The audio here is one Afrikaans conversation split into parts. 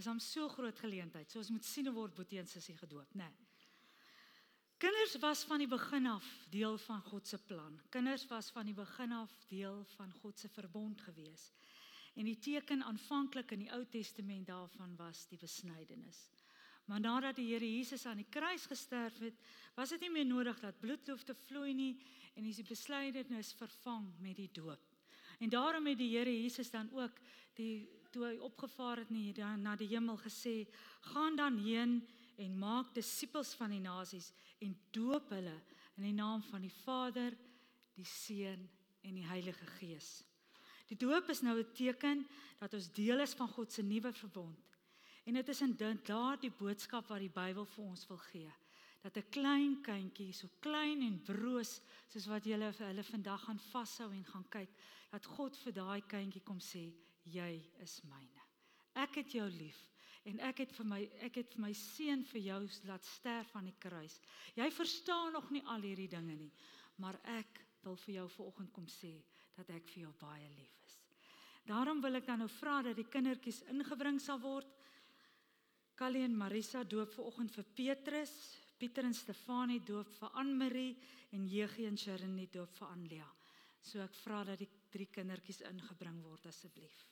Dis 'n so groot geleentheid. So ons moet sien hoe word Boetie en Sissie gedoop, né? Kinders was van die begin af deel van God se plan. Kinders was van die begin af deel van God se verbond gewees. En die teken aanvanklik in die Ou Testament daarvan was die besnydenis. Maar nadat die Here Jesus aan die kruis gesterf het, was dit nie meer nodig dat bloed hoef te vloei nie en is die besnydenis vervang met die doop. En daarom het die Here Jesus dan ook, toe hy opgevaar het na die hemel gesê, gaan dan heen en maak disippels van die nasies en doop hulle in die naam van die Vader, die Seun en die Heilige Gees. Die doop is nou 'n teken dat ons deel is van God se nuwe verbond. En dit is inderdaad die boodskap wat die Bybel vir ons wil gee. Dat 'n klein kindjie, so klein en broos, soos wat hulle vandag gaan vashou en gaan kyk, dat God vir daai kindjie kom sê, jy is myne. Ek het jou lief en ek het vir my seun vir jou laat sterf aan die kruis. Jy verstaan nog nie al hierdie dinge nie, maar ek wil vir jou vanoggend kom sê dat ek vir jou baie lief is. Daarom wil ek dan nou vra dat die kindertjies ingebring sal word. Callie en Marisa doop vanoggend vir Petrus, Pieter en Stefanie doop vir Anne-Marie en Jegie en Sharon doop vir Anlea. So ek vra dat die 3 kindertjies ingebring word asseblief.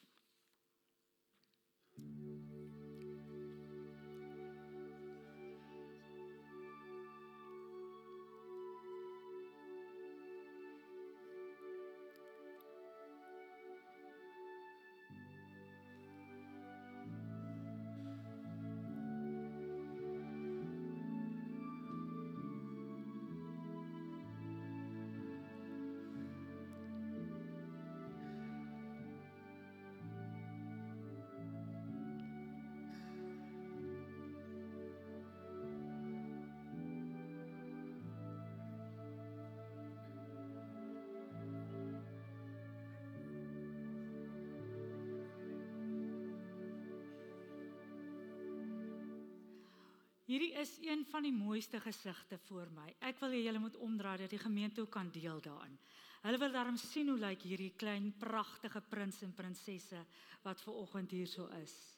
Hierdie is een van die mooiste gesigte voor my. Ek wil hê julle moet omdraai dat die gemeente ook kan deel daarin. Hulle wil daarom sien hoe lyk hierdie klein pragtige prins en prinsesse wat vanoggend hier so is.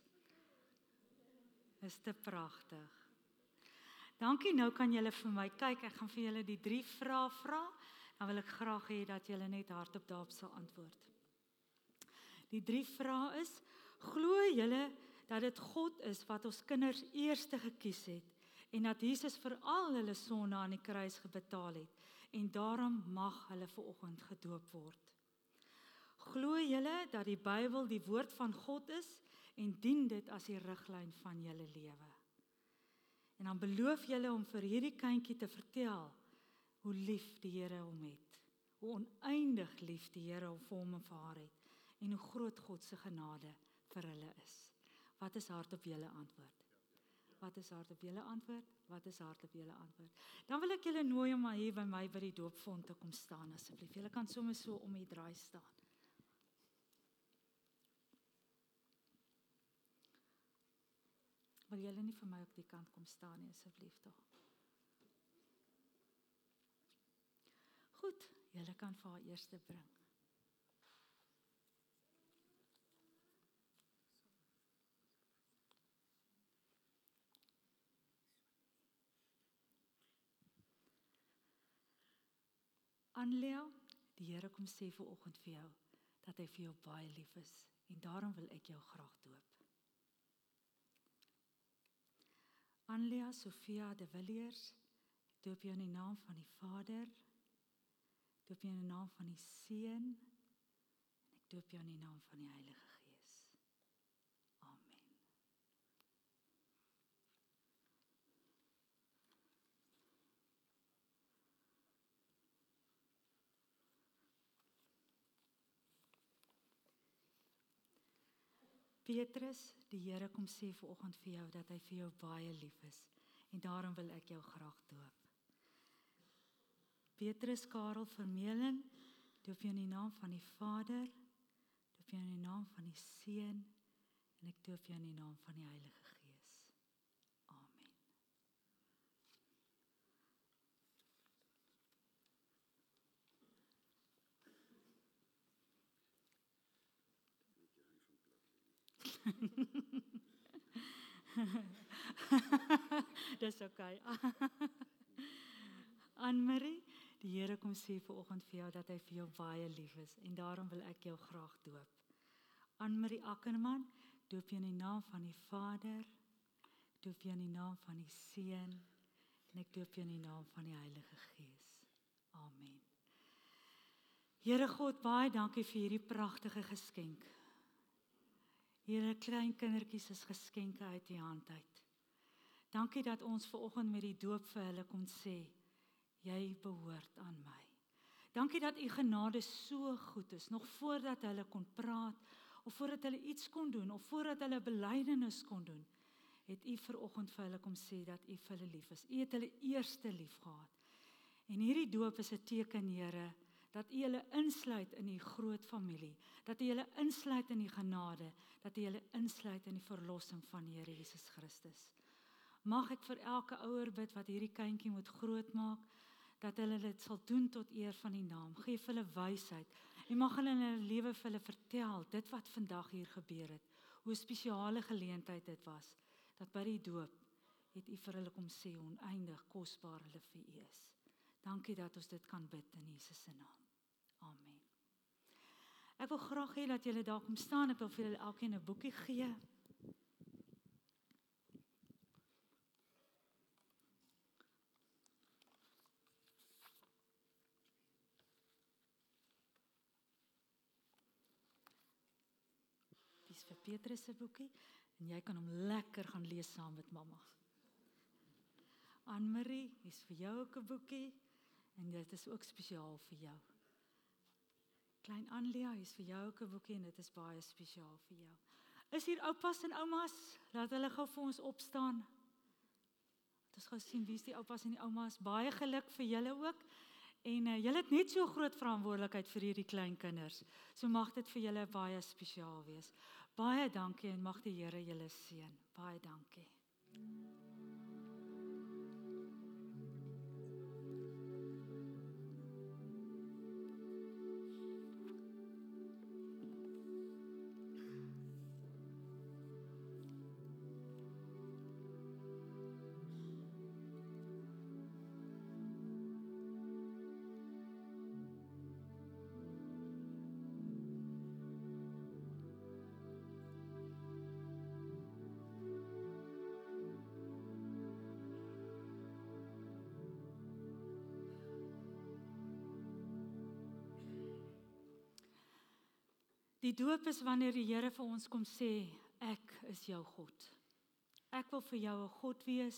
Is te pragtig. Dankie, nou kan julle vir my kyk. Ek gaan vir julle die 3 vrae vra. Dan wil ek graag hê dat julle net hardop daarop sal antwoord. Die 3 vrae is: glo julle dat dit God is wat ons kinders eerste gekies het en dat Jesus vir al hulle sonde aan die kruis betaal het en daarom mag hulle vanoggend gedoop word? Glo julle dat die Bybel die woord van God is en dien dit as die riglyn van julle lewe? En dan beloof julle om vir hierdie kindjie te vertel hoe lief die Here hom het, hoe oneindig lief die Here vir hom en vir haar het en hoe groot God se genade vir hulle is. Wat is hardop julle antwoord? Wat is hardop julle antwoord? Wat is hardop julle antwoord? Dan wil ek julle nooi om hier by my by die doopfont te kom staan asseblief. Julle kan sommer so om die draai staan. Wil julle nie vir my op die kant kom staan nie asseblief tog? Goed, julle kan vir haar eerste bring. Anlea, die Here kom sê vanoggend vir jou, dat hy vir jou baie lief is, en daarom wil ek jou graag doop. Anlea Sofia de Villiers, ek doop jou in die naam van die Vader, ek doop jou in die naam van die Seun, en ek doop jou in die naam van die Heilige Gees. Amen. Petrus, die Here kom sê vanoggend vir jou dat hy vir jou baie lief is en daarom wil ek jou graag doop. Petrus Karel Vermeulen, doop jou in die naam van die Vader, doop jou in die naam van die Seun en ek doop jou in die naam van die Heilige Gees. Amen. Dis okay. Anne-Marie, die Here kom sê vanoggend vir jou dat hy vir jou baie lief is en daarom wil ek jou graag doop. Anne-Marie Ackerman, doop jy in die naam van die Vader, doop jy in die naam van die Seun en ek doop jy in die naam van die Heilige Gees. Amen. Here God, baie dankie vir hierdie pragtige geskenk. Here, klein kindertjies is geskenke uit die hand uit. Dankie dat ons vanoggend met die doop vir hulle kon sê, jy behoort aan my. Dankie dat u genade so goed is, nog voordat hulle kon praat, of voordat hulle iets kon doen, of voordat hulle belydenis kon doen, het u vanoggend vir hulle kom sê dat u vir hulle lief is. U het hulle eerste lief gehad. En hierdie doop is 'n teken, Here, dat u hulle insluit in die groot familie, dat u hulle insluit in die genade, dat u hulle insluit in die verlossing van die Here Jesus Christus. Mag ek vir elke ouer bid wat hierdie kindjie moet grootmaak, dat hulle dit sal doen tot eer van die naam. Geef hulle wysheid. En mag hulle in hulle lewe vir hulle vertel, dit wat vandag hier gebeur het, hoe spesiale geleentheid dit was, dat by die doop het u vir hulle kom sê, oneindig kosbaar hulle vir u is. Dankie dat ons dit kan bid in Jesus se naam. Amen. Ek wil graag hê dat julle daar kom staan, ek wil vir julle elkeen 'n boekie gee. Dis vir Petrus se boekie en jy kan hom lekker gaan lees saam met mamma. Anne-Marie, dis vir jou ook 'n boekie en dit is ook spesiaal vir jou. Klein Anlia, is vir jou ook 'n boekie en dit is baie spesiaal vir jou. Is hier oupas en oumas? Laat hulle gou vir ons opstaan. Laat ons gou sien wie is die oupas en die oumas. Baie geluk vir julle ook. En julle het net so groot verantwoordelikheid vir hierdie klein kinders. So mag dit vir julle baie spesiaal wees. Baie dankie en mag die Here julle seën. Baie dankie. Die doop is wanneer die Here vir ons kom sê, ek is jou God. Ek wil vir jou 'n God wees.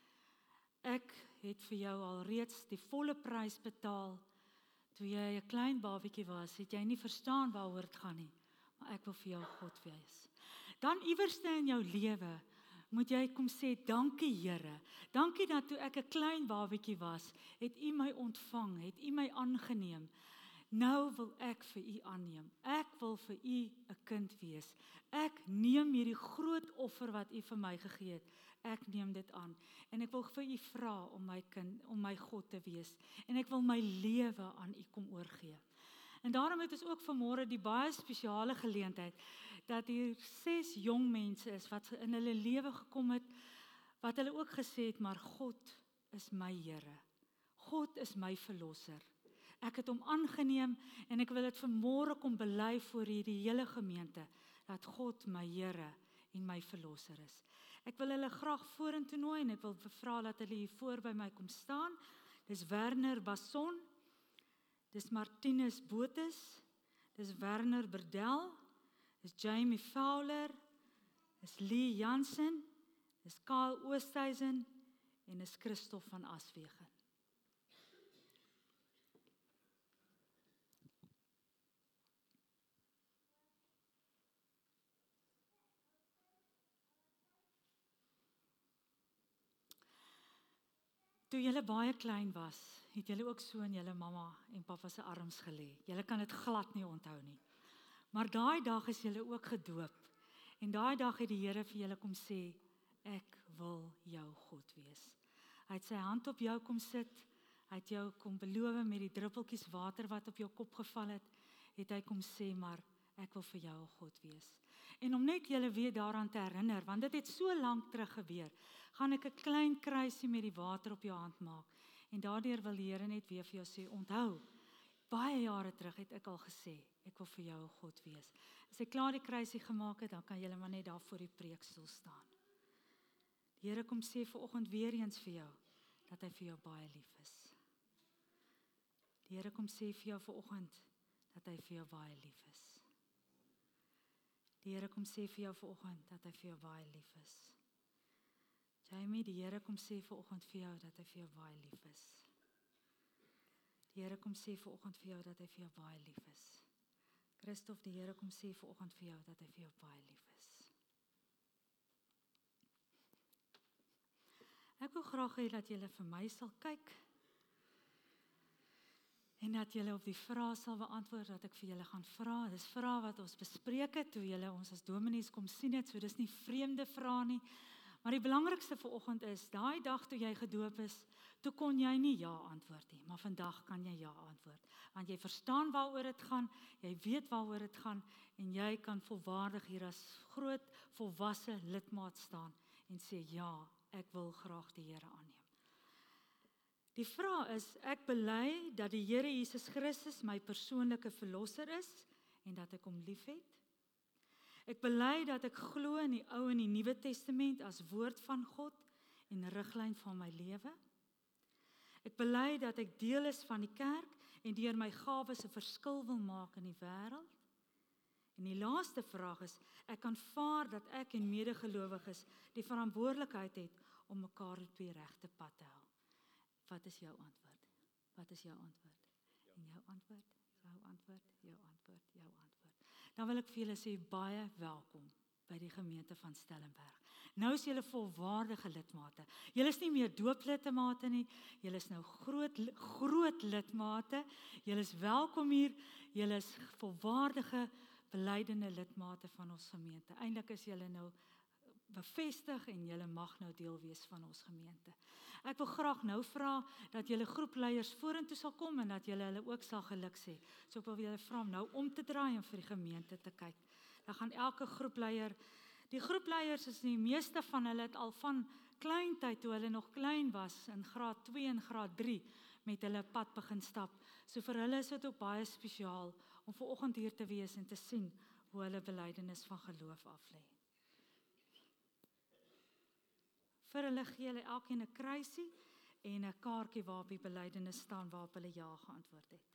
Ek het vir jou alreeds die volle prys betaal. Toe jy 'n klein babietjie was, het jy nie verstaan waaroor dit gaan nie, maar ek wil vir jou God wees. Dan iewerste in jou lewe moet jy kom sê, dankie Here. Dankie dat toe ek 'n klein babietjie was, het U my ontvang, het U my aangeneem. Nou wil ek vir U aanneem. Ek wil vir U 'n kind wees. Ek neem hierdie groot offer wat U vir my gegee het. Ek neem dit aan. En ek wil vir U vra om my kind, om my God te wees. En ek wil my lewe aan U kom oorgee. En daarom het ons ook vanmôre die baie spesiale geleentheid dat hier 6 jong mense is wat in hulle lewe gekom het, wat hulle ook gesê het, maar God is my Here. God is my verlosser. Ek het hom aangeneem en ek wil dit vanmôre kom bely voor hierdie hele gemeente, dat God my Here en my verlosser is. Ek wil hulle graag vorentoe nooi en ek wil vra dat hulle hier voor by my kom staan. Dis Werner Basson, dis Martinus Botes, dis Werner Berdel, dis Jamie Fowler, dis Lee Jansen, dis Kyle Oosthuizen en dis Christof van Aswegen. Toe julle baie klein was, het julle ook so in julle mamma en pappa se arms gelê. Julle kan dit glad nie onthou nie. Maar daai dag is julle ook gedoop. En daai dag het die Here vir julle kom sê, ek wil jou God wees. Hy het sy hand op jou kom sit, hy het jou kom beloof met die druppeltjies water wat op jou kop geval het hy kom sê, maar ek wil vir jou 'n God wees. En om net julle weer daaraan te herinner, want dit het so lank terug gebeur, gaan ek 'n klein kruisie met die water op jou hand maak. En daardeur wil die Here net weer vir jou sê, onthou, baie jare terug het ek al gesê, ek wil vir jou 'n God wees. As ek klaar die kruisie gemaak het, dan kan julle maar net daar voor die preekstoel staan. Die Here kom sê vanoggend weer eens vir jou, dat hy vir jou baie lief is. Die Here kom sê vir jou vanoggend, dat hy vir jou baie lief is. Die Here kom sê vir jou vanoggend, dat hy vir jou baie lief is. Jamie, die Here kom sê vanoggend vir jou, dat hy vir jou baie lief is. Die Here kom sê vanoggend vir jou, dat hy vir jou baie lief is. Christof, die Here kom sê vanoggend vir jou, dat hy vir jou baie lief is. Ek wil graag hê dat julle vir my sal kyk, en dat julle op die vrae sal beantwoord, dat ek vir julle gaan vra. Dis vrae wat ons bespreek het, toe julle ons as dominees kom sien het, so dis nie vreemde vrae nie. Maar die belangrikste vanoggend is, daai dag toe jy gedoop is, toe kon jy nie ja antwoord nie, maar vandag kan jy ja antwoord. Want jy verstaan waaroor dit gaan, jy weet waaroor dit gaan, en jy kan volwaardig hier as groot, volwasse lidmaat staan, en sê ja, ek wil graag die Here aanneem. Die vraag is, ek bely dat die Here Jesus Christus my persoonlike verlosser is, en dat ek hom liefhet. Ek bely dat ek glo in die Ou en die Nuwe Testament as woord van God en riglyn van my lewe. Ek bely dat ek deel is van die kerk en deur my gawes 'n verskil wil maak in die wêreld. En die laaste vraag is, ek aanvaar dat ek en medegelowiges die verantwoordelikheid het om mekaar op die regte pad te hou. Wat is jou antwoord? Wat is jou antwoord? En jou antwoord? Jou antwoord? Jou antwoord? Jou antwoord. Dan wil ek vir julle sê, baie welkom by die gemeente van Stellenberg. Nou is julle volwaardige lidmate. Julle is nie meer dooplidmate nie, julle is nou groot lidmate. Julle is welkom hier, julle is volwaardige, belydende lidmate van ons gemeente. Eintlik is julle nou bevestig en julle mag nou deel wees van ons gemeente. Ek wil graag nou vra dat julle groepleiers vorentoe sal kom en dat julle hulle ook sal geluk sê. So ek wil julle vra om nou om te draai en vir die gemeente te kyk. Dan gaan elke groepleier, die groepleiers is die meeste van hulle het al van klein tyd toe hulle nog klein was, in graad 2 en graad 3, met hulle pad begin stap. So vir hulle is dit ook baie spesiaal om vanoggend hier te wees en te sien hoe hulle belydenis van geloof aflê. Vir hulle gee hulle elkeen 'n kruisie en 'n kaartjie waarop die belydenis staan waarop hulle ja geantwoord het.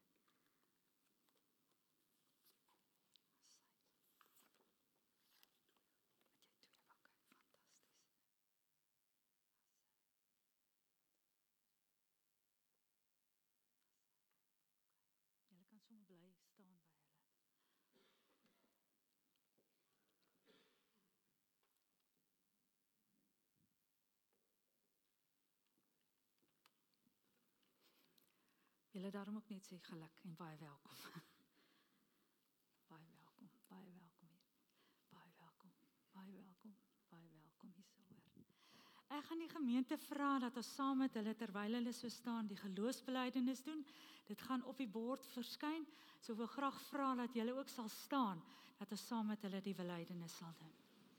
Julle kan sommer bly staan by hulle. Julle daarom ook net sê geluk en baie welkom. Baie welkom, baie welkom hier. Baie welkom, baie welkom, baie welkom hier so hoor. Ek gaan die gemeente vra dat ons saam met hulle, terwyl hulle so staan, die geloofsbelijdenis doen. Dit gaan op die bord verskyn. So wil graag vra dat julle ook sal staan, dat ons saam met hulle die belijdenis sal doen.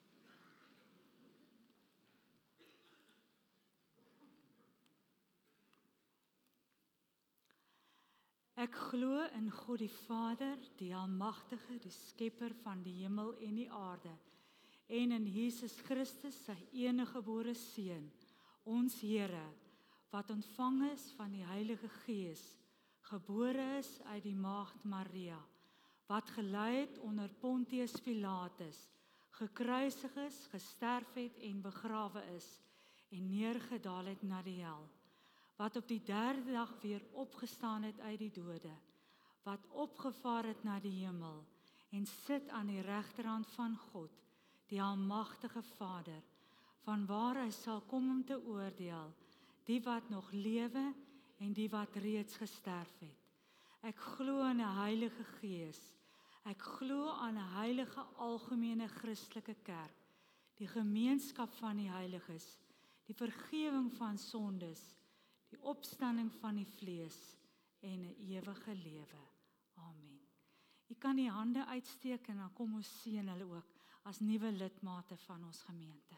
Ek glo in God die Vader, die Almagtige, die Skepper van die hemel en die aarde, en in Jesus Christus, sy eniggebore Seun, ons Here, wat ontvang is van die Heilige Gees, gebore is uit die maagd Maria, wat gelei het onder Pontius Pilatus, gekruisig is, gesterf het en begrawe is, en neergedaal het na die hel, wat op die 3de dag weer opgestaan het uit die dode, wat opgevaar het na die hemel, en sit aan die regterhand van God, die Almagtige Vader, vanwaar hy sal kom om te oordeel, die wat nog lewe en die wat reeds gesterf het. Ek glo in 'n Heilige Gees, ek glo aan 'n heilige algemene Christelike kerk, die gemeenskap van die heiliges, die vergifnis van sondes, die opstanding van die vlees en 'n ewige lewe. Amen. U kan die hande uitsteek en dan kom ons seën hulle ook as nuwe lidmate van ons gemeente.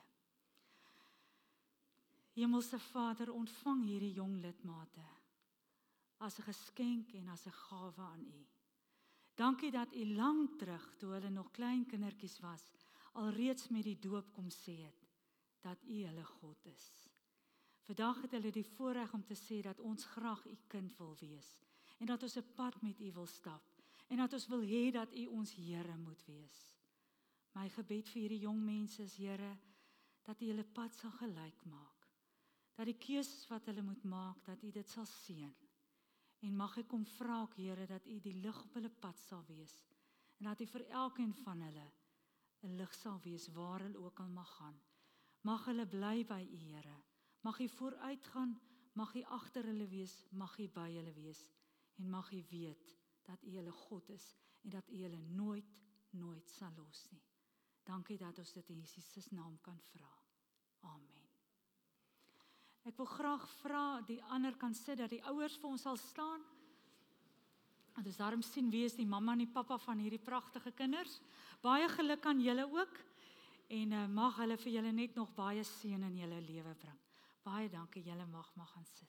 Hemelse Vader, ontvang hierdie jong lidmate as 'n geskenk en as 'n gawe aan U. Dankie dat U lank terug, toe hulle nog klein kindertjies was, alreeds met die doop kom sê het, dat U hulle God is. Vandag het hulle die voorreg om te sê dat ons graag U kind wil wees, en dat ons 'n pad met U wil stap, en dat ons wil hê dat U ons Here moet wees. My gebed vir hierdie jong mense is, Here, dat U hulle pad sal gelyk maak, dat die keuses wat hulle moet maak, dat U dit sal seën. En mag ek kom vra ook, Here, dat U die lig op hulle pad sal wees, en dat U vir elkeen van hulle 'n lig sal wees, waar hulle ook al mag gaan. Mag hulle bly by U, Here. Mag U vooruit gaan, mag U agter hulle wees, mag U by hulle wees, en mag U weet dat U hulle God is, en dat U hulle nooit sal los nie. Dankie dat ons dit in Jesus se naam kan vra. Amen. Ek wil graag vra, die ander kan sit, dat die ouers vir ons sal staan. En dus daarom sien wie is die mamma en die pappa van hierdie pragtige kinders. Baie geluk aan julle ook. En mag hulle vir julle net nog baie seën in julle lewe bring. Baie dankie, julle mag gaan sit.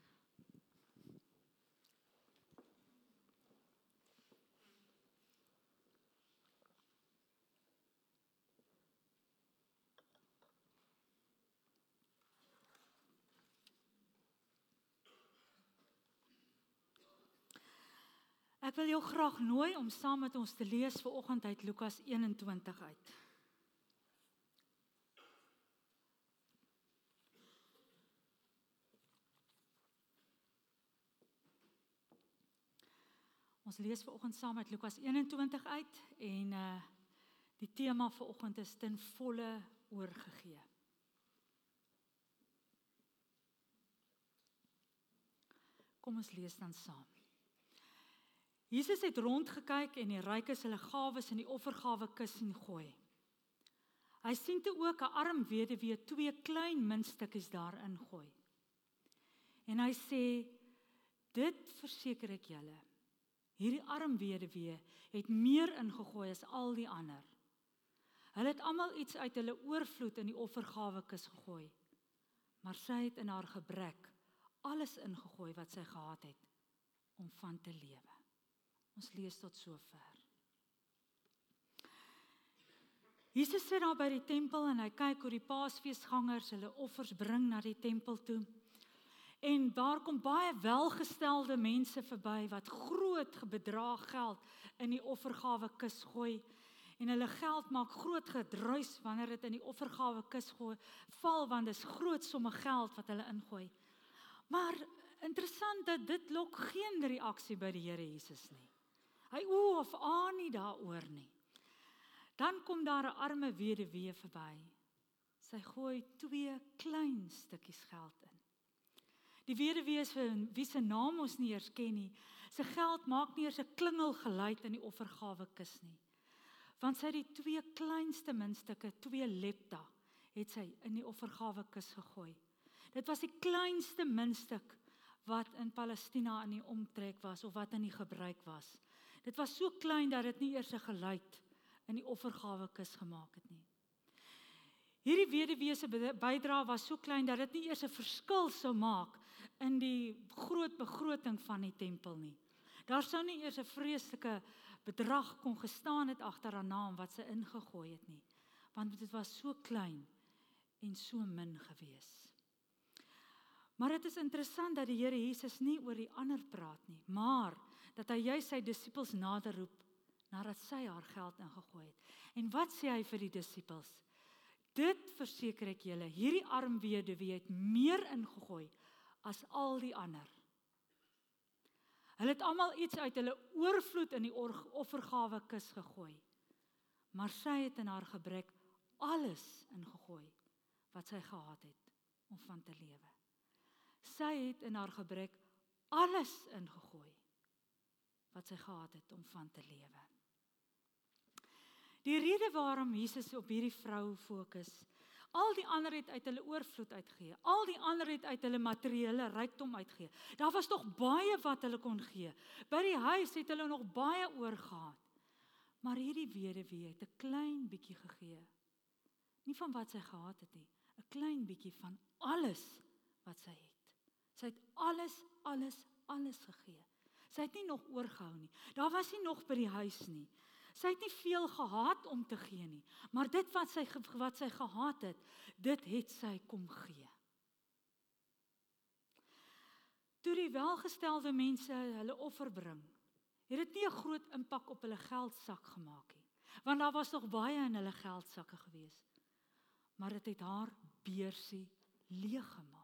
Ek wil jou graag nooi om saam met ons te lees vanoggend uit Lukas 21 uit. Ons lees vanoggend saam uit Lukas 21 uit en die tema vanoggend is ten volle oorgegee. Kom ons lees dan saam. Jesus het rondgekyk en die rykes hulle gawes in die offergawekis sien gooi. Hy sien toe ook 'n arm weduwee 2 klein muntstukkies daarin gooi. En hy sê, dit verseker ek julle, hierdie arm weduwee het meer ingegooi as al die ander. Hulle het almal iets uit hulle oorvloed in die offergawekis gegooi, maar sy het in haar gebrek alles ingegooi wat sy gehad het om van te lewe. Ons lees tot sover. Jesus sit daar by die tempel en hy kyk hoe die Paasfeesgangers hulle offers bring na die tempel toe. En daar kom baie welgestelde mense verby wat groot bedrag geld in die offergawekis gooi. En hulle geld maak groot gedruis wanneer dit in die offergawekis val, want dis groot somme geld wat hulle ingooi. Maar interessant dat dit lok geen reaksie by die Here Jesus nie. Hy of aan nie daaroor nie. Dan kom daar 'n arme weduwee verby. Sy gooi 2 klein stukkies geld in. Die weduwee is wie se naam ons nie eers ken nie. Sy geld maak nie eers 'n klingelgeluid in die offergawekis nie. Want sy het die 2 kleinste muntstukke, 2 lepta, het sy in die offergawekis gegooi. Dit was die kleinste muntstuk wat in Palestina in die omtrek was, of wat in die gebruik was. Dit was so klein dat dit nie eers 'n geluid in die offergawekis gemaak het nie. Hierdie weduwee se bydrae was so klein dat dit nie eers 'n verskil sou maak in die groot begroting van die tempel nie. Daar sou nie eers 'n vreeslike bedrag kon gestaan het agter haar naam wat sy ingegooi het nie, want dit was so klein en so min gewees. Maar dit is interessant dat die Here Jesus nie oor die ander praat nie, maar dat hy juist sy disippels nader roep nadat sy haar geld ingegooi het. En wat sê hy vir die disippels? Dit verseker ek julle, hierdie arm weduwee het meer ingegooi as al die ander. Hulle het almal iets uit hulle oorvloed in die offergawekis gegooi, maar sy het in haar gebrek alles ingegooi wat sy gehad het om van te lewe. Sy het in haar gebrek alles ingegooi wat sy gehad het om van te lewe. Die rede waarom Jesus op hierdie vrou fokus, al die ander het uit hulle oorvloed uitgegee, al die ander het uit hulle materiële rykdom uitgegee. Daar was nog baie wat hulle kon gee. By die huis het hulle nog baie oor gehad. Maar hierdie weduwee het 'n klein bietjie gegee. Nie van wat sy gehad het nie, 'n klein bietjie van alles wat sy het. Sy het alles gegee. Sy het nie nog oorgehou nie. Daar was nie nog by die huis nie. Sy het nie veel gehad om te gee nie, maar dit wat sy gehad het, dit het sy kom gee. Toe die welgestelde mense hulle offer bring, het dit nie 'n groot impak op hulle geldsak gemaak nie, want daar was nog baie in hulle geldsakke gewees. Maar dit het haar beursie leeg gemaak.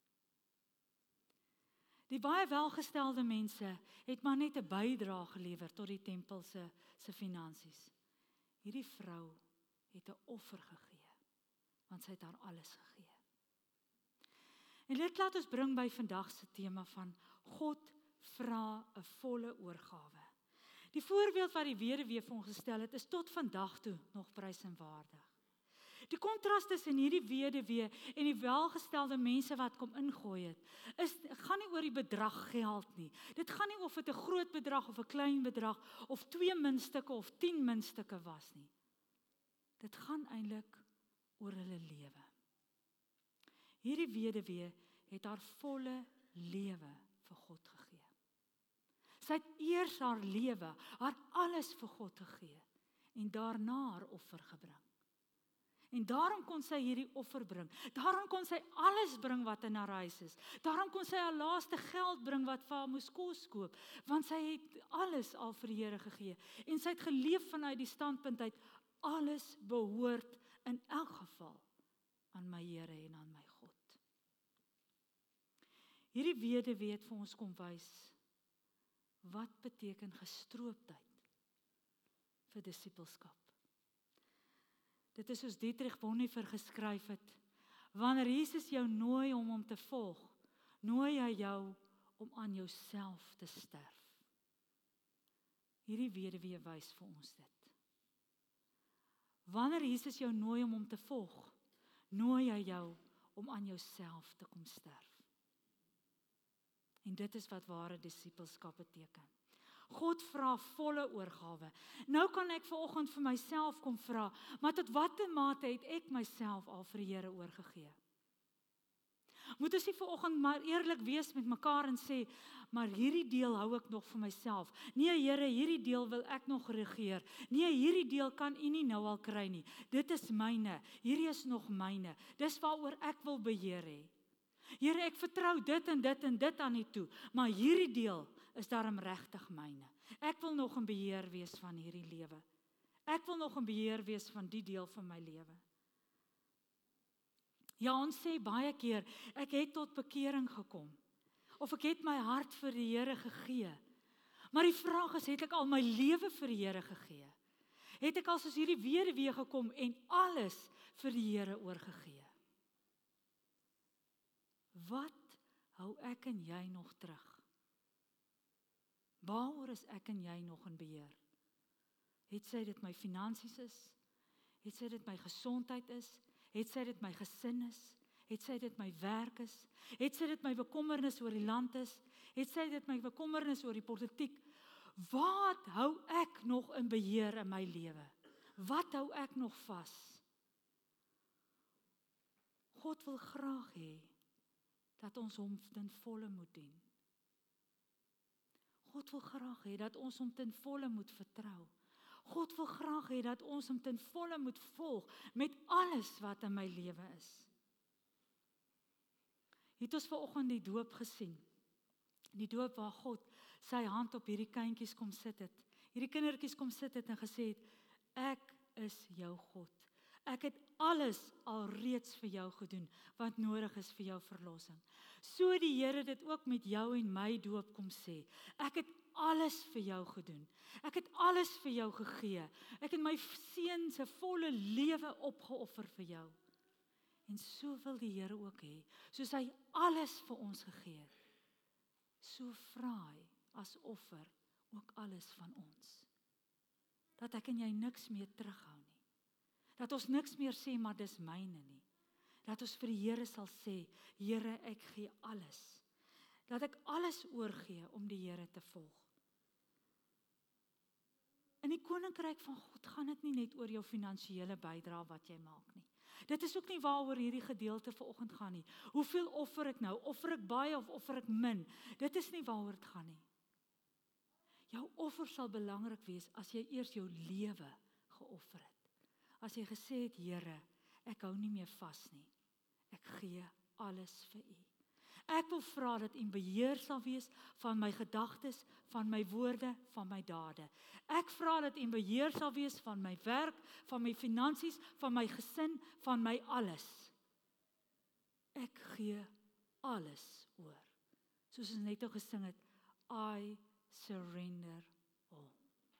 Die baie welgestelde mense het maar net 'n bydrae gelewer tot die tempel se finansies. Hierdie vrou het 'n offer gegee, want sy het haar alles gegee. En dit laat ons bring by vandag se tema van God vra 'n volle oorgawe. Die voorbeeld wat die weduwee vir ons gestel het, is tot vandag toe nog prys en waardig. Die kontras tussen hierdie weduwee en die welgestelde mense wat kom ingooi het, gaan nie oor die bedrag geld nie. Dit gaan nie of dit 'n groot bedrag of 'n klein bedrag of 2 muntstukke of 10 muntstukke was nie. Dit gaan eintlik oor hulle lewe. Hierdie weduwee het haar volle lewe vir God gegee. Sy het eers haar lewe, haar alles vir God gegee en daarna haar offer gebring. En daarom kon sy hierdie offer bring. Daarom kon sy alles bring wat in haar huis is. Daarom kon sy haar laaste geld bring wat vir haar moes kos koop, want sy het alles al vir die Here gegee. En sy het geleef vanuit die standpunt uit, alles behoort in elk geval aan my Here en aan my God. Hierdie weduwee het vir ons kom wys, wat beteken gestroopdheid vir disippelskap. Dit is soos Dietrich Bonhoeffer geskryf het, wanneer Jesus jou nooi om hom te volg, nooi hy jou om aan jouself te sterf. Hierdie weduwee wys vir ons dit. Wanneer Jesus jou nooi om hom te volg, nooi hy jou om aan jouself te kom sterf. En dit is wat ware disippelskap beteken. God vra volle oorgawe. Nou kan ek vanoggend vir myself kom vra, maar tot watter mate het ek myself al vir die Here oorgegee? Moet ons nie vanoggend maar eerlik wees met mekaar en sê, maar hierdie deel hou ek nog vir myself. Nee Here, hierdie deel wil ek nog regeer. Nee, hierdie deel kan U nie nou al kry nie. Dit is myne. Hierdie is nog myne. Dis waaroor ek wil beheer hê. Here, ek vertrou dit en dit aan U toe, maar hierdie deel is daarom regtig myne. Ek wil nog in beheer wees van hierdie lewe. Ek wil nog in beheer wees van die deel van my lewe. Ja, ons sê baie keer, ek het tot bekering gekom, of ek het my hart vir die Here gegee. Maar die vraag is, het ek al my lewe vir die Here gegee? Het ek al soos hierdie weduwee gekom en alles vir die Here oorgegee? Wat hou ek en jy nog terug? Waaroor is ek en jy nog in beheer? Het sy dit my finansies is? Het sy dit my gesondheid is? Het sy dit my gesin is? Het sy dit my werk is? Het sy dit my bekommernis oor die land is? Het sy dit my bekommernis oor die politiek? Wat hou ek nog in beheer in my lewe? Wat hou ek nog vas? God wil graag hê dat ons hom ten volle moet dien. God wil graag hê dat ons hom ten volle moet vertrou. God wil graag hê dat ons hom ten volle moet volg met alles wat in my lewe is. Het ons vanoggend die doop gesien. Die doop waar God sy hand op hierdie kindjies kom sit het. Hierdie kindertjies kom sit het en gesê het, ek is jou God. Ek het alles alreeds vir jou gedoen wat nodig is vir jou verlossing. So die Here dit ook met jou en my doop kom sê. Ek het alles vir jou gedoen. Ek het alles vir jou gegee. Ek het my seun se volle lewe opgeoffer vir jou. En so wil die Here ook hê, soos hy alles vir ons gegee het. So vra hy as offer ook alles van ons. Dat ek en jy niks meer terughou nie. Dat ons niks meer sê, maar dis myne nie. Dat ons vir die Here sal sê, Here, ek gee alles. Dat ek alles oorgee om die Here te volg. In die koninkryk van God gaan dit nie net oor jou finansiële bydrae wat jy maak nie. Dit is ook nie waaroor hierdie gedeelte vanoggend gaan nie. Hoeveel offer ek nou? Offer ek baie of offer ek min? Dit is nie waaroor dit gaan nie. Jou offer sal belangrik wees as jy eers jou lewe geoffer het. As jy gesê het, Here, ek hou nie meer vas nie. Ek gee alles vir U. Ek wil vra dat U in beheer sal wees van my gedagtes, van my woorde, van my dade. Ek vra dat U in beheer sal wees van my werk, van my finansies, van my gesin, van my alles. Ek gee alles oor. Soos ons net al gesing het, I surrender all.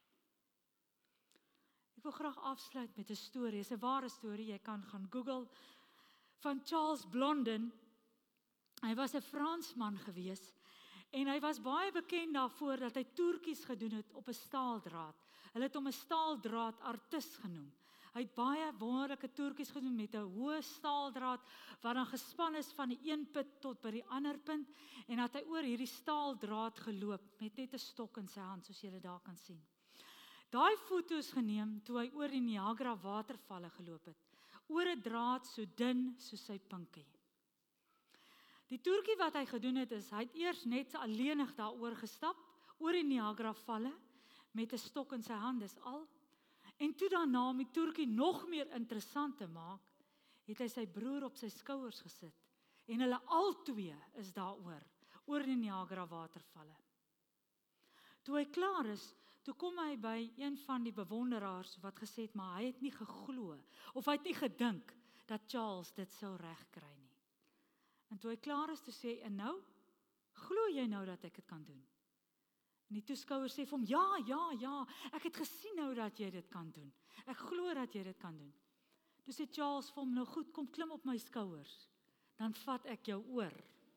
Ek wil graag afsluit met 'n storie, 'n ware storie, jy kan gaan Google, van Charles Blondin. Hy was 'n Fransman gewees en hy was baie bekend daarvoor dat hy toertjies gedoen het op 'n staaldraad. Hulle het hom 'n staaldraad artis genoem. Hy het baie wonderlike toertjies gedoen met 'n hoë staaldraad wat dan gespan is van die een punt tot by die ander punt en het hy oor hierdie staaldraad geloop met net 'n stok in sy hand, soos julle daar kan sien. Daai foto's geneem toe hy oor die Niagara watervalle geloop het, oor 'n draad so dun soos sy pinkie. Die toertjie wat hy gedoen het is, hy het eers net alleenig daaroor gestap, oor die Niagara valle, met 'n stok in sy hand, dis al. En toe daarna, om die toertjie nog meer interessant te maak, het hy sy broer op sy skouers gesit. En hulle albei is daaroor, oor die Niagara watervalle. Toe hy klaar is, toe kom hy by een van die bewonderaars wat gesê het, maar hy het nie geglo, of hy het nie gedink, dat Charles dit sou regkry nie. En toe hy klaar is, toe sê hy, en nou, glo jy nou dat ek dit kan doen? En die toeskouer sê vir hom, ja, ek het gesien nou dat jy dit kan doen. Ek glo dat jy dit kan doen. Toe sê Charles vir hom, nou goed, kom klim op my skouers, dan vat ek jou oor.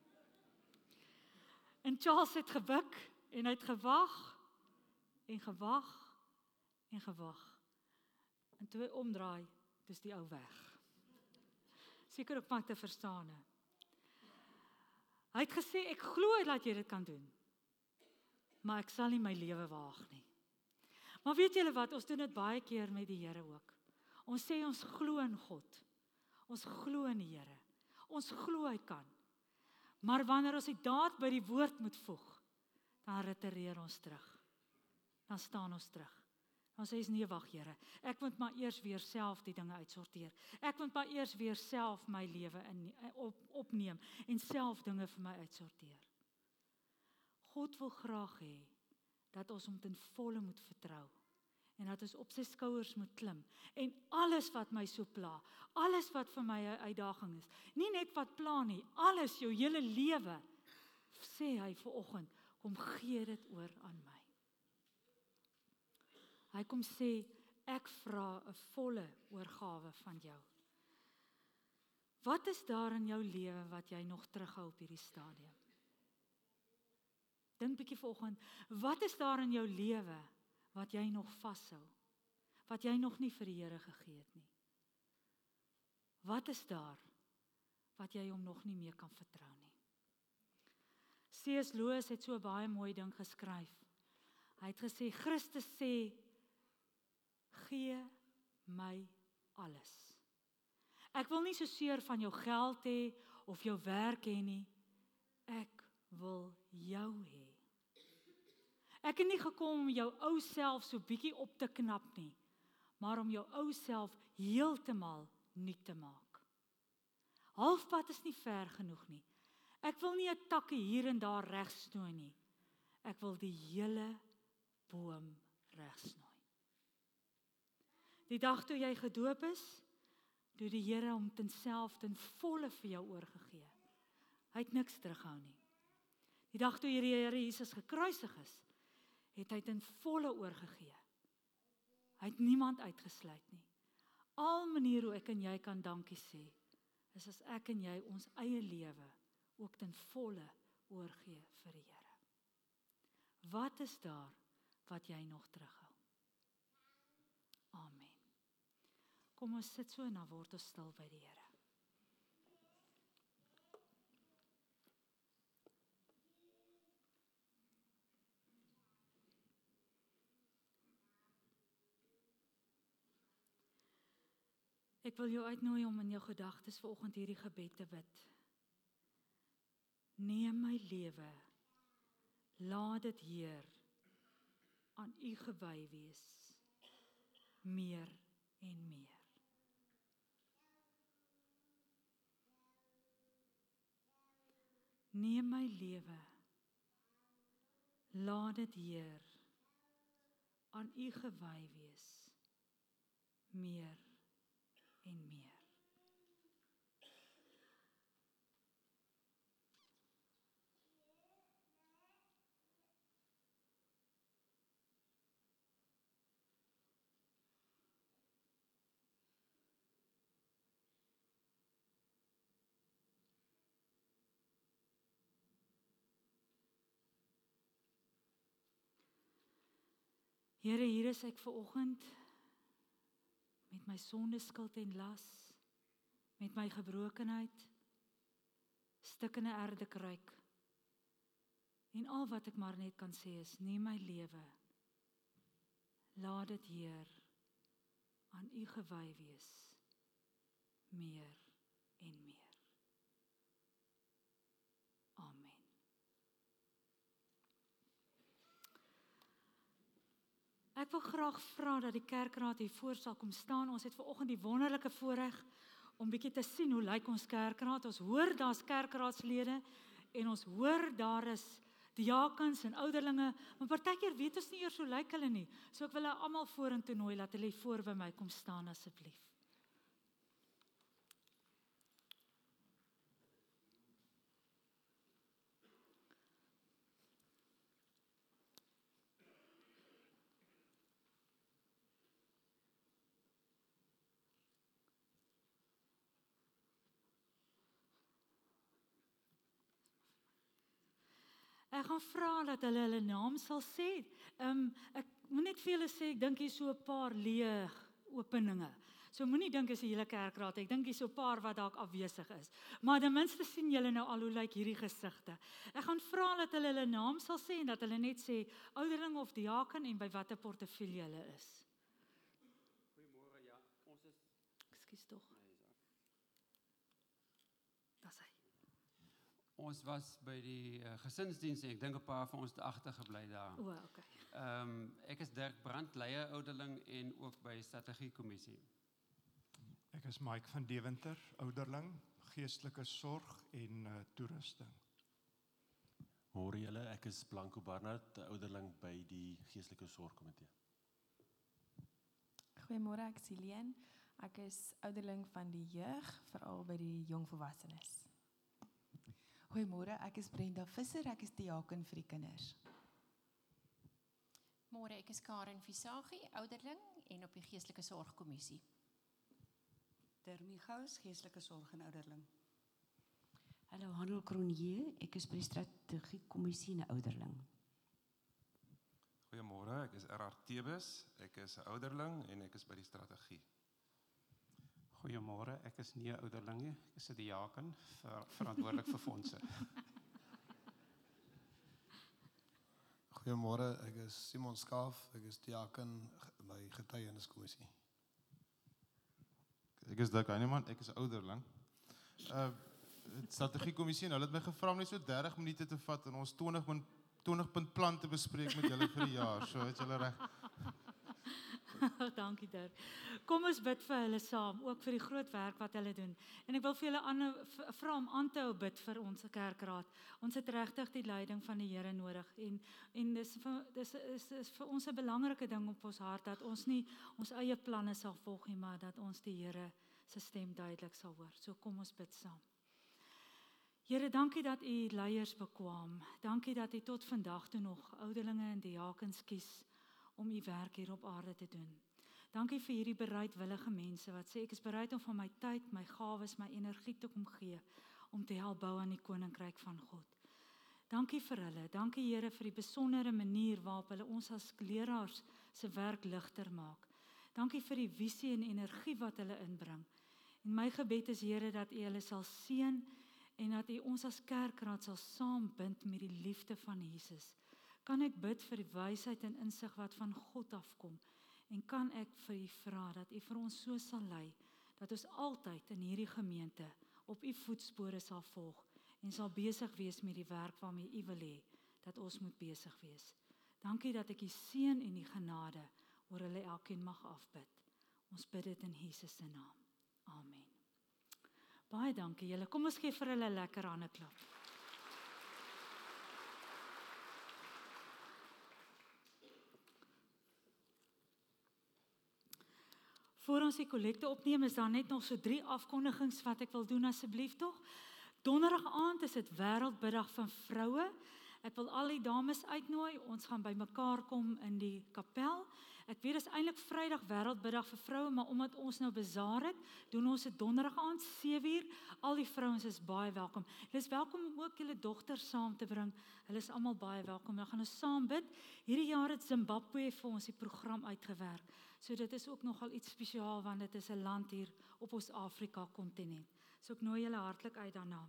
En Charles het gebuk, en hy het gewag, en gewag, en gewag. En toe hy omdraai, dis die ou weg. Seker op my te verstaan. Hy het gesê, ek glo dat jy dit kan doen, maar ek sal nie my lewe waag nie. Maar weet julle wat, ons doen dit baie keer met die Here ook. Ons sê ons glo in God. Ons glo in die Here. Ons glo hy kan. Maar wanneer ons die daad by die woord moet voeg, dan retireer ons terug. Dan staan ons terug. Dan sê ons, nee, wag Here, ek moet maar eers weer self die dinge uitsorteer. Ek moet maar eers weer self my lewe opneem en self dinge vir my uitsorteer. God wil graag hê dat ons hom ten volle moet vertrou en dat ons op sy skouers moet klim en alles wat my so pla, alles wat vir my 'n uitdaging is, nie net wat pla nie, alles, jou hele lewe, sê hy vanoggend, kom gee dit oor aan my. Hy kom sê, ek vra 'n volle oorgawe van jou. Wat is daar in jou lewe wat jy nog terughou op hierdie stadium? Dink bietjie vanoggend, wat is daar in jou lewe wat jy nog vashou? Wat jy nog nie vir die Here gegee het nie? Wat is daar wat jy hom nog nie meer kan vertrou nie? C.S. Lewis het so 'n baie mooi ding geskryf. Hy het gesê, Christus sê, gee my alles. Ek wil nie so seer van jou geld hê of jou werk hê nie. Ek wil jou hê. Ek het nie gekom om jou ou self so bietjie op te knap nie, maar om jou ou self heeltemal nuut te maak. Halfpad is nie ver genoeg nie. Ek wil nie 'n takkie hier en daar regsnooi nie. Ek wil die hele boom regsnooi. Die dag toe jy gedoop is, toe die Here hom ten volle vir jou oorgegee. Hy het niks terughou nie. Die dag toe die Here Jesus gekruisig is, het hy ten volle oorgegee. Hy het niemand uitgesluit nie. Al maniere hoe ek en jy kan dankie sê, is as ek en jy ons eie lewe ook ten volle oorgee vir die Here. Wat is daar wat jy nog terughou? Amen. Kom ons sit so en dan word ons stil by die Here. Ek wil jou uitnooi om in jou gedagtes vanoggend hierdie gebed te bid. Neem my lewe, laat dit Heer aan U gewy wees, meer en meer. Neem my lewe, laat dit Heer aan U gewy wees, meer en meer. Here, hier is ek vanoggend met my sonde, skuld en las, met my gebrokenheid, stikkende erdekruik. En al wat ek maar net kan sê is, neem my lewe, laat dit Heer aan U gewy wees, meer en meer. Amen. Ek wil graag vra dat die kerkraad hier voor sal kom staan. Ons het vanoggend die wonderlike voorreg om bietjie te sien hoe lyk ons kerkraad. Ons hoor daar's kerkraadslede en ons hoor daar is diakens en ouderlinge, maar partykeer weet ons nie eers hoe lyk hulle nie. So ek wil hulle almal vorentoe nooi dat hulle voor by my kom staan asseblief. Ek gaan vra dat hulle naam sal sê. Ek moet net vir julle sê, ek dink hier so 'n paar leë openinge. So moenie dink is 'n hele kerkraad, ek dink hier so 'n paar wat dalk afwesig is. Maar ten minste sien julle nou al hoe lyk hierdie gesigte. Ek gaan vra dat hulle naam sal sê en dat hulle net sê ouderling of diaken en by watter portefeulje hulle is. Goeiemôre, ja, ons is... Ekskuus tog. Dis hy. Ons was by die gesinsdiens en ek dink 'n paar van ons het agtergebly daar. O, okay. Ek is Dirk Brandt, leier ouderling en ook by strategiekommissie. Ek is Mike van Deventer, ouderling, geestelike sorg en toerusting. Môre julle, ek is Blanco Barnard, ouderling by die geestelike sorgkomitee. Goeiemôre, ek is Helene. Ek is ouderling van die jeug, veral by die jong volwassenes. Goeiemôre, ek is Brenda Visser, ek is diaken vir die kinders. Môre, ek is Karen Visagie, ouderling en op die geestelike sorgkommissie. Dermie Gous, geestelike sorg en ouderling. Hallo, Handel Cronje, ek is by die strategiekommissie en ouderling. Goeiemôre, ek is R.R. Tebes, ek is 'n ouderling en ek is by die strategie. Goeiemôre, ek is nie 'n ouderling nie, ek is 'n diaken, verantwoordelik vir fondse. Goeiemôre, ek is Simon Skaaf, ek is diaken by getuieniskommissie. Ek is Dirk Heineman, ek is 'n ouderling. Strategiekommissie, nou het my gevra om net so 30 minute te vat en ons 20 punt plan te bespreek met julle vir die jaar. So het julle reg. Dankie Dirk. Kom ons bid vir hulle saam, ook vir die groot werk wat hulle doen. En ek wil vir julle vra om aan te hou bid vir ons kerkraad. Ons het regtig die leiding van die Here nodig en dis vir ons 'n belangrike ding op ons hart dat ons nie ons eie planne sal volg nie, maar dat ons die Here se stem duidelik sal hoor. So kom ons bid saam. Here, dankie dat U leiers bekwam. Dankie dat U tot vandag toe nog ouderlinge en diakens kies om U werk hier op aarde te doen. Dankie vir hierdie bereidwillige mense wat sê ek is bereid om van my tyd, my gawes, my energie te kom gee om te help bou aan die koninkryk van God. Dankie vir hulle. Dankie Here vir die besondere manier waarop hulle ons as leraars se werk ligter maak. Dankie vir die visie en energie wat hulle inbring. En my gebed is Here dat U hulle sal seën en dat U ons as kerkraad sal saambind met die liefde van Jesus. Kan ek bid vir die wysheid en insig wat van God afkom en kan ek vir U vra dat U vir ons so sal lei dat ons altyd in hierdie gemeente op u voetspore sal volg en sal besig wees met die werk waarmee u wil hê dat ons moet besig wees. Dankie dat ek die seën en die genade oor hulle elkeen mag afbid. Ons bid dit in Jesus se naam. Amen. Baie dankie julle. Kom ons gee vir hulle 'n lekker hande klap. Voor ons die kollekte opneem, is daar net nog so 3 afkondigings wat ek wil doen asseblief tog. Donderdag aand is dit Wêreldbiddag van vroue. Ek wil al die dames uitnooi, ons gaan by mekaar kom in die kapel. Ek weet dit is eintlik Vrydag Wêreldbiddag vir vroue, maar omdat ons nou bazaar het, doen ons dit Donderdag aand 7uur. Al die vrouens is baie welkom. Hulle is welkom om ook julle dogters saam te bring. Hulle is almal baie welkom. Dan gaan ons saam bid. Hierdie jaar het Zimbabwe vir ons die program uitgewerk. So dit is ook nogal iets spesiaal want dit is 'n land hier op ons Afrika kontinent. So ek nooi julle hartlik uit daarna.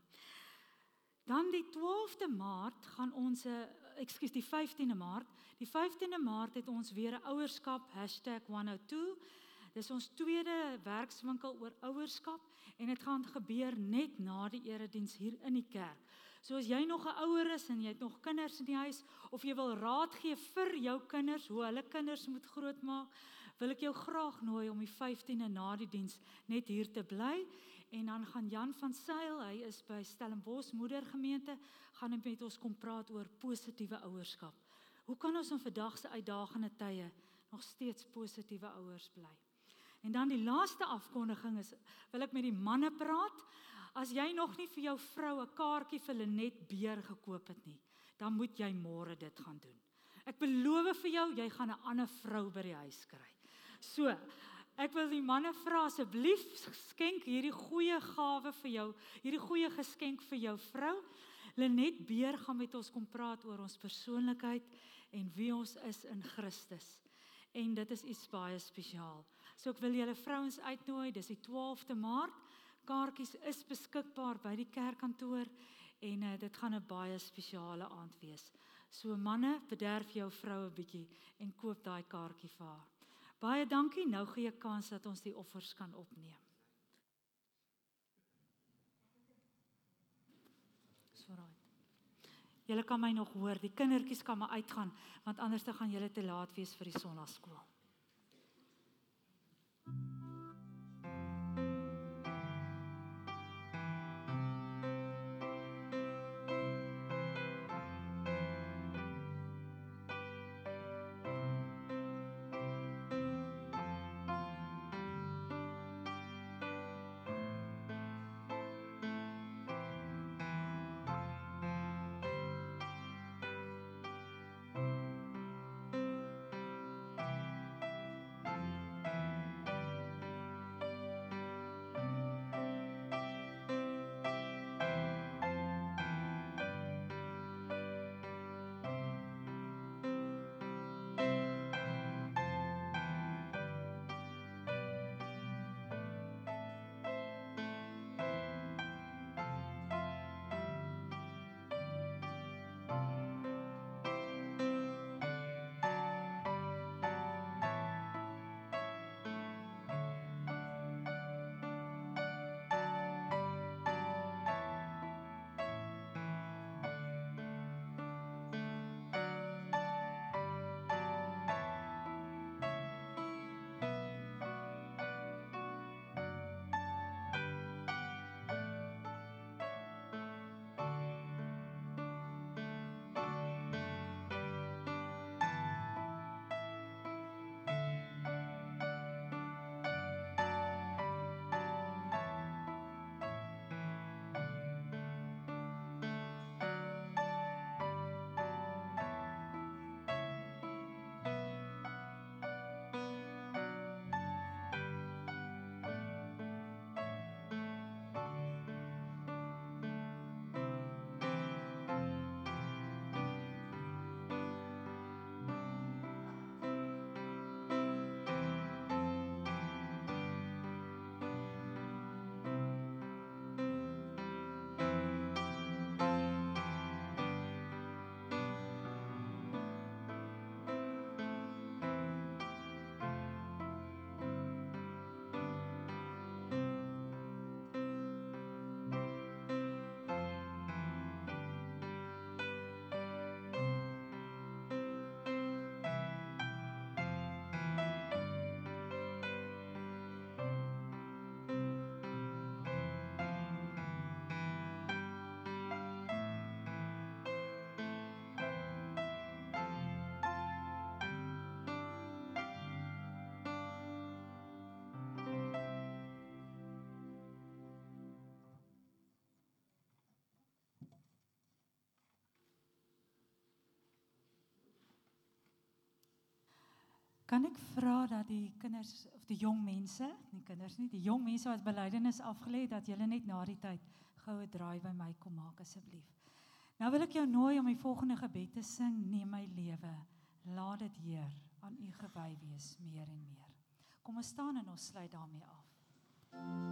Dan die 12de Maart gaan ons, die 15de Maart. Die 15de Maart het ons weer 'n ouerskap #102. Dis ons tweede werkswinkel oor ouerskap en dit gaan gebeur net na die erediens hier in die kerk. So as jy nog 'n ouer is en jy het nog kinders in die huis of jy wil raad gee vir jou kinders hoe hulle kinders moet grootmaak, wil ek jou graag nooi om die 15de na die diens net hier te bly. En dan gaan Jan van Sail, hy is by Stellenbosch Moedergemeente, gaan hy met ons kom praat oor positiewe ouerskap. Hoe kan ons in vandag se uitdagende tye nog steeds positiewe ouers bly? En dan die laaste afkondiging is, wil ek met die manne praat. As jy nog nie vir jou vrou 'n kaartjie vir Lenet Beer gekoop het nie, dan moet jy môre dit gaan doen. Ek beloof vir jou, jy gaan 'n ander vrou by die huis kry. So, ek wil die manne vra asseblief skenk hierdie goeie gawe vir jou, hierdie goeie geskenk vir jou vrou. Lenet Beer gaan met ons kom praat oor ons persoonlikheid en wie ons is in Christus. En dit is iets baie spesiaal. So ek wil julle vrouens uitnooi, dis die 12de Maart. Kaartjies is beskikbaar by die kerkkantoor en dit gaan 'n baie spesiale aand wees. So manne, bederf jou vrou 'n bietjie en koop daai kaartjie vir haar. Baie dankie, nou gee ek kans dat ons die offers kan opneem. Julle kan my nog hoor, die kindertjies kan maar uitgaan, want anders dan gaan julle te laat wees vir die sonnaskool. Kan ek vra dat die kinders of die jong mense, nie kinders nie, die jong mense wat belydenis afgelê het, dat julle net na die tyd goue draai by my kom maak asseblief. Nou wil ek jou nooi om die volgende gebed te sing: neem my lewe, laat dit Heer aan U gewy wees meer en meer. Kom ons staan en ons sluit daarmee af.